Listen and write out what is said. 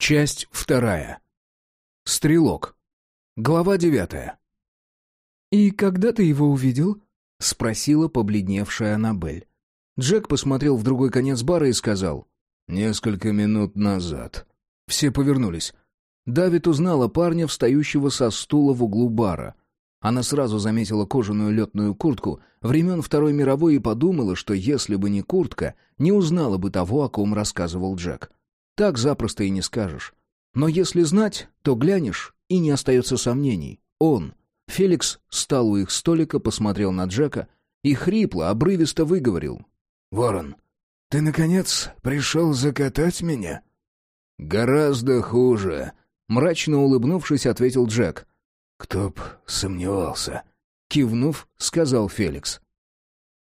Часть 2. Стрелок. Глава 9. «И когда ты его увидел?» — спросила побледневшая Аннабель. Джек посмотрел в другой конец бара и сказал: «Несколько минут назад». Все повернулись. Давид узнала парня, встающего со стула в углу бара. Она сразу заметила кожаную летную куртку времен Второй мировой и подумала, что если бы не куртка, не узнала бы того, о ком рассказывал Джек. Так запросто и не скажешь. Но если знать, то глянешь, и не остается сомнений. Он. Феликс встал у их столика, посмотрел на Джека и хрипло, обрывисто выговорил: «Ворон, ты, наконец, пришел закатать меня?» «Гораздо хуже», — мрачно улыбнувшись, ответил Джек. «Кто б сомневался», — кивнув, сказал Феликс.